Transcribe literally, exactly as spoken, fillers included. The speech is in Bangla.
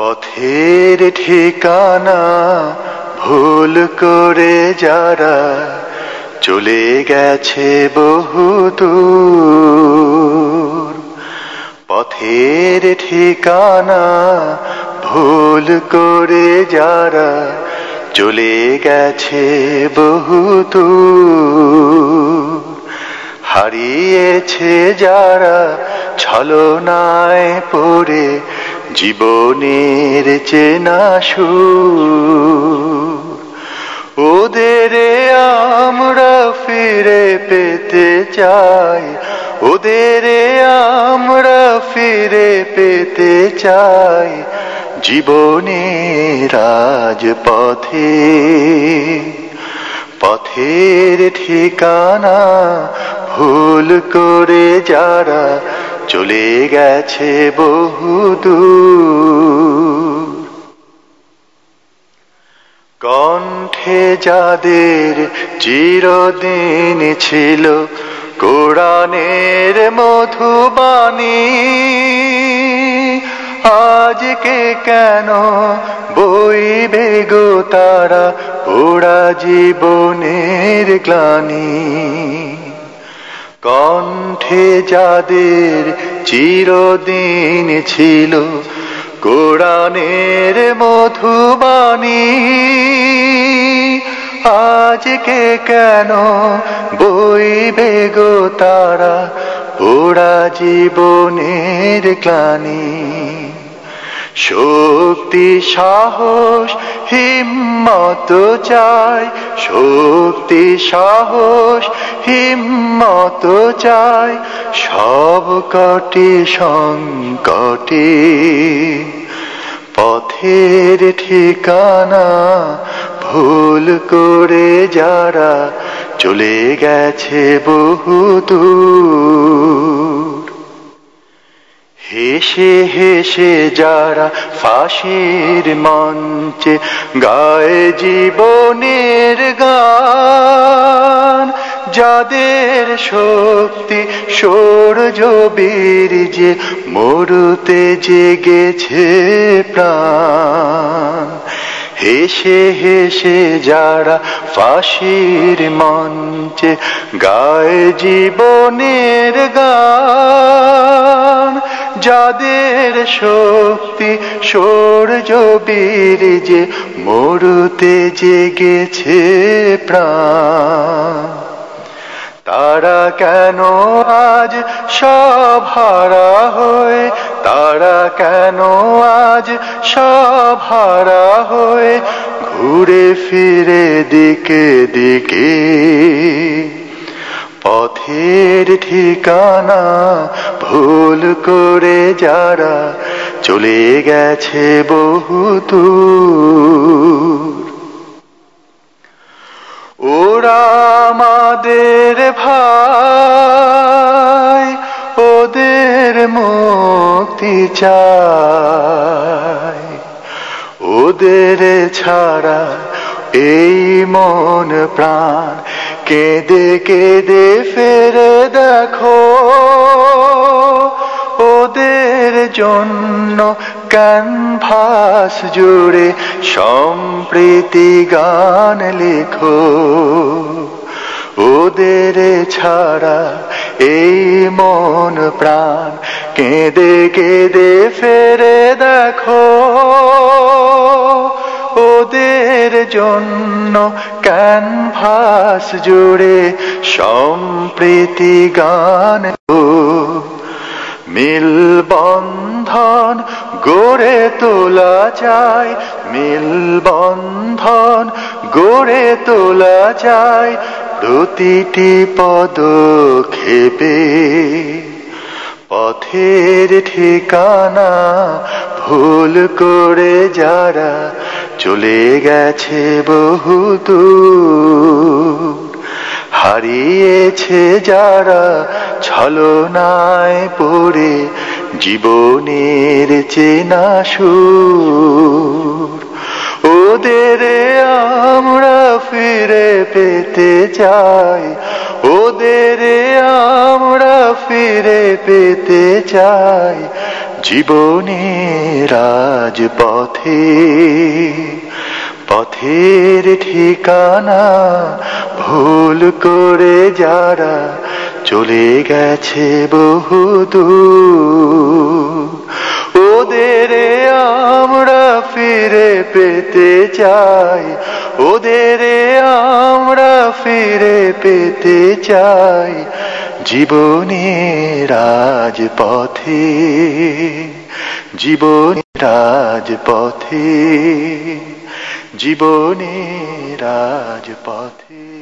পথের ঠিকানা ভুল করে যারা চলে গেছে বহুদূর, পথের ঠিকানা ভুল করে যারা চলে গেছে বহুদূর, হারিয়েছে যারা ছলনায় পড়ে জীবনের চেনা সুর, ওদের আমরা ফিরে পেতে চাই, ওদের আমরা ফিরে পেতে চাই জীবনের রাজপথে। পথের ঠিকানা ভুল করে যারা চলে গেছে বহুদূর, কণ্ঠে যাদের চিরদিন ছিল কোরআনের মধুবাণী, আজকে কেন বইবে গো তারা পোড়া জীবনের গ্লানি। কণ্ঠে যাদের চিরদিন ছিল কোরআনের মধুবাণী, আজকে কেন বইবে গো তারা পোড়া জীবনের গ্লানি। শক্তি সাহস হিম্মত চাই, শক্তি সাহস হিম্মত চাই সব কটি সংকটে। পথের ঠিকানা ভুল করে যারা চলে গেছে বহুদূর, হেসে হেসে যারা ফাঁসির মঞ্চে গায়ে জীবনের গান, যাদের শক্তি সূর্য বীর্যে মরুতে জেগেছে প্রাণ, হেসে হেসে যারা ফাঁসির মঞ্চে গায়ে জীবনের গান, যাদের শক্তি সূর্য বীর্যে মরুতে জেগেছে প্রাণ, তারা কেন আজ সব হারা হয়ে, তারা কেন আজ সব হারা হয়ে ঘুরে ফিরে দিকে দিকে। পথের ঠিকানা ভুল করে যারা চলে গেছে বহুদূর, ওরা আমাদের ভাই, ওদের মুক্তি চাই, ওদের ছাড়া এই মন প্রাণ কেঁদে কেঁদে ফেরে দেখো, ওদের জন্য ক্যানভাস জুড়ে সম্প্রীতি গান লেখো, ওদের ছাড়া এই মন প্রাণ কেঁদে কেঁদে ফেরে দেখো, ওদের জন্য ক্যানভাস জুড়ে সম্প্রীতি গান। মিলবন্ধন গড়ে তোলা যায়, মিলবন্ধন গড়ে তোলা যায় প্রতিটি পদক্ষেপে। পথের ঠিকানা ভুল করে যারা চলে গেছে বহুদূর, হারিয়েছে যারা ছলনায় পড়ে জীবনের চেনা সুর, ওদের আমরা ফিরে পেতে চাই, ওদের আমরা ফিরে পেতে চাই জীবনের রাজপথে। পথের ঠিকানা ভুল করে যারা চলে গেছে বহুদূর, ওদের আমরা ফিরে পেতে চাই, ওদের আমরা ফিরে পেতে চাই জীবনের রাজপথে, জীবনের রাজপথে, জীবনের রাজপথে।